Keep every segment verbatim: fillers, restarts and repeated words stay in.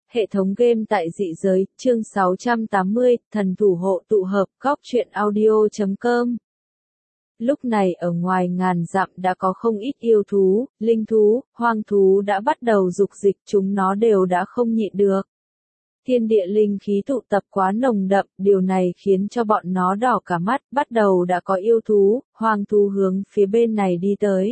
Hệ thống game tại dị giới, chương sáu trăm tám mươi, thần thủ hộ tụ hợp, góc truyện audio chấm com. Lúc này ở ngoài ngàn dặm đã có không ít yêu thú, linh thú, hoang thú đã bắt đầu dục dịch, chúng nó đều đã không nhịn được. Thiên địa linh khí tụ tập quá nồng đậm, điều này khiến cho bọn nó đỏ cả mắt, bắt đầu đã có yêu thú, hoang thú hướng phía bên này đi tới.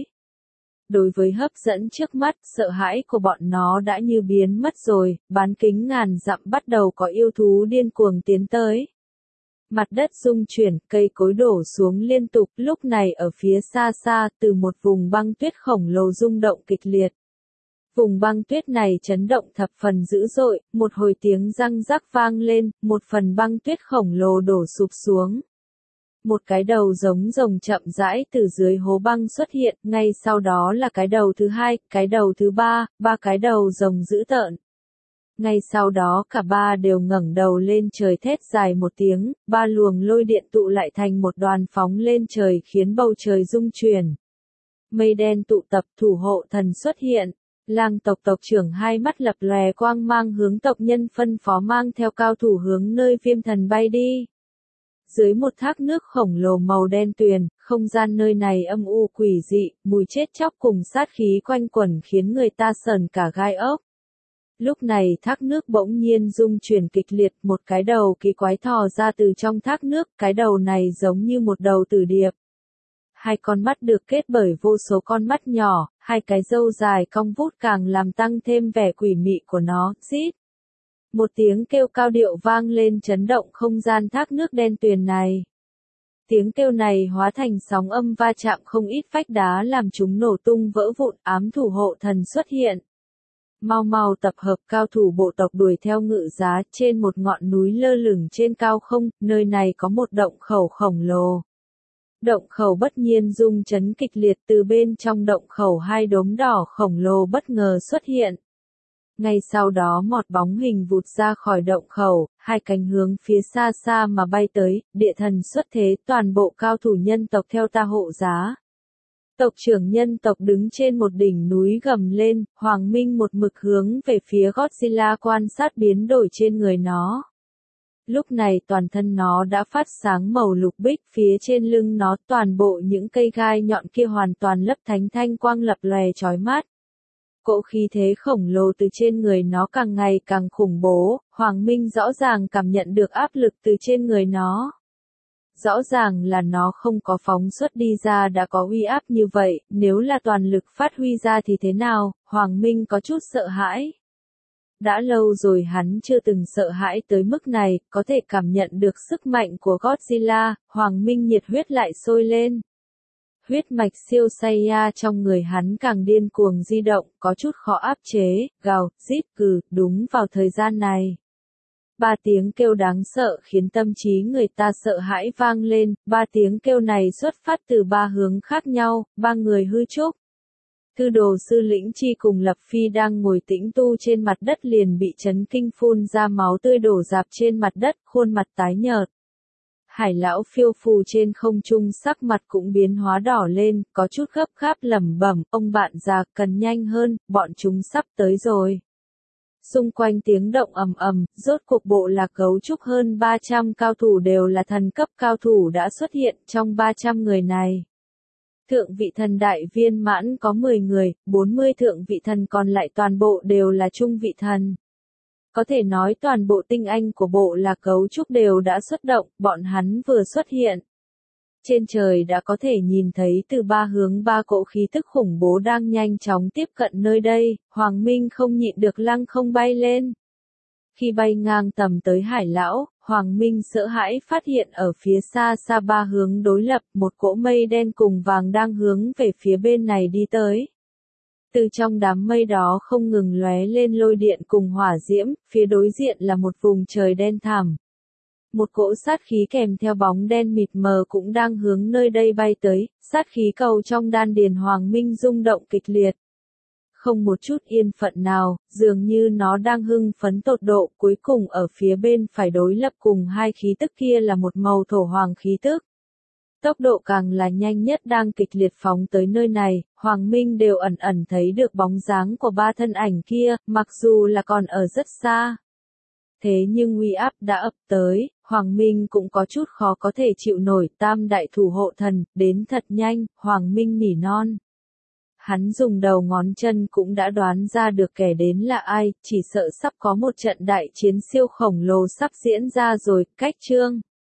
Đối với hấp dẫn trước mắt, sợ hãi của bọn nó đã như biến mất rồi, bán kính ngàn dặm bắt đầu có yêu thú điên cuồng tiến tới. Mặt đất rung chuyển, cây cối đổ xuống liên tục, lúc này ở phía xa xa, từ một vùng băng tuyết khổng lồ rung động kịch liệt. Vùng băng tuyết này chấn động thập phần dữ dội, một hồi tiếng răng rắc vang lên, một phần băng tuyết khổng lồ đổ sụp xuống. Một cái đầu giống rồng chậm rãi từ dưới hố băng xuất hiện, ngay sau đó là cái đầu thứ hai, cái đầu thứ ba, ba cái đầu rồng dữ tợn. Ngay sau đó cả ba đều ngẩng đầu lên trời thét dài một tiếng, ba luồng lôi điện tụ lại thành một đoàn phóng lên trời khiến bầu trời rung chuyển. Mây đen tụ tập, thủ hộ thần xuất hiện. Lang tộc tộc trưởng hai mắt lập lòe quang mang hướng tộc nhân phân phó mang theo cao thủ hướng nơi viêm thần bay đi. Dưới một thác nước khổng lồ màu đen tuyền, không gian nơi này âm u quỷ dị, mùi chết chóc cùng sát khí quanh quẩn khiến người ta sởn cả gai ốc. Lúc này thác nước bỗng nhiên rung chuyển kịch liệt, một cái đầu kỳ quái thò ra từ trong thác nước, cái đầu này giống như một đầu tử điệp. Hai con mắt được kết bởi vô số con mắt nhỏ, hai cái râu dài cong vút càng làm tăng thêm vẻ quỷ mị của nó, xít. Một tiếng kêu cao điệu vang lên chấn động không gian thác nước đen tuyền này. Tiếng kêu này hóa thành sóng âm va chạm không ít vách đá làm chúng nổ tung vỡ vụn, ám thủ hộ thần xuất hiện. Mau mau tập hợp cao thủ bộ tộc đuổi theo ngự giá trên một ngọn núi lơ lửng trên cao không, nơi này có một động khẩu khổng lồ. Động khẩu bất nhiên rung chấn kịch liệt, từ bên trong động khẩu hai đốm đỏ khổng lồ bất ngờ xuất hiện. Ngay sau đó một bóng hình vụt ra khỏi động khẩu, hai cánh hướng phía xa xa mà bay tới, địa thần xuất thế, toàn bộ cao thủ nhân tộc theo ta hộ giá. Tộc trưởng nhân tộc đứng trên một đỉnh núi gầm lên, Hoàng Minh một mực hướng về phía Godzilla quan sát biến đổi trên người nó. Lúc này toàn thân nó đã phát sáng màu lục bích, phía trên lưng nó toàn bộ những cây gai nhọn kia hoàn toàn lấp thánh thanh quang lập lòe chói mắt. Cỗ khí thế khổng lồ từ trên người nó càng ngày càng khủng bố, Hoàng Minh rõ ràng cảm nhận được áp lực từ trên người nó. Rõ ràng là nó không có phóng xuất đi ra đã có uy áp như vậy, nếu là toàn lực phát huy ra thì thế nào, Hoàng Minh có chút sợ hãi. Đã lâu rồi hắn chưa từng sợ hãi tới mức này, có thể cảm nhận được sức mạnh của Godzilla, Hoàng Minh nhiệt huyết lại sôi lên. Huyết mạch siêu Saiya trong người hắn càng điên cuồng di động, có chút khó áp chế, gào, rít, cừ, đúng vào thời gian này. Ba tiếng kêu đáng sợ khiến tâm trí người ta sợ hãi vang lên, ba tiếng kêu này xuất phát từ ba hướng khác nhau, ba người hư trúc. Thư đồ sư Lĩnh Chi cùng Lập Phi đang ngồi tĩnh tu trên mặt đất liền bị chấn kinh phun ra máu tươi đổ rạp trên mặt đất, khuôn mặt tái nhợt. Hải lão phiêu phù trên không trung sắc mặt cũng biến hóa đỏ lên, có chút gấp gáp lẩm bẩm, ông bạn già cần nhanh hơn, bọn chúng sắp tới rồi. Xung quanh tiếng động ầm ầm, rốt cuộc bộ lạc cấu trúc hơn ba trăm cao thủ đều là thần cấp cao thủ đã xuất hiện trong ba trăm người này. Thượng vị thần đại viên mãn có mười người, bốn mươi thượng vị thần còn lại toàn bộ đều là trung vị thần. Có thể nói toàn bộ tinh anh của bộ lạc cấu trúc đều đã xuất động, bọn hắn vừa xuất hiện. Trên trời đã có thể nhìn thấy từ ba hướng ba cỗ khí tức khủng bố đang nhanh chóng tiếp cận nơi đây, Hoàng Minh không nhịn được lăng không bay lên. Khi bay ngang tầm tới Hải lão, Hoàng Minh sợ hãi phát hiện ở phía xa xa ba hướng đối lập, một cỗ mây đen cùng vàng đang hướng về phía bên này đi tới. Từ trong đám mây đó không ngừng lóe lên lôi điện cùng hỏa diễm, phía đối diện là một vùng trời đen thẳm. Một cỗ sát khí kèm theo bóng đen mịt mờ cũng đang hướng nơi đây bay tới, sát khí cầu trong đan điền Hoàng Minh rung động kịch liệt. Không một chút yên phận nào, dường như nó đang hưng phấn tột độ, cuối cùng ở phía bên phải đối lập cùng hai khí tức kia là một màu thổ hoàng khí tức. Tốc độ càng là nhanh nhất đang kịch liệt phóng tới nơi này, Hoàng Minh đều ẩn ẩn thấy được bóng dáng của ba thân ảnh kia, mặc dù là còn ở rất xa. Thế nhưng uy áp đã ập tới, Hoàng Minh cũng có chút khó có thể chịu nổi. Tam đại thủ hộ thần, đến thật nhanh, Hoàng Minh nỉ non. Hắn dùng đầu ngón chân cũng đã đoán ra được kẻ đến là ai, chỉ sợ sắp có một trận đại chiến siêu khổng lồ sắp diễn ra rồi. Cách chương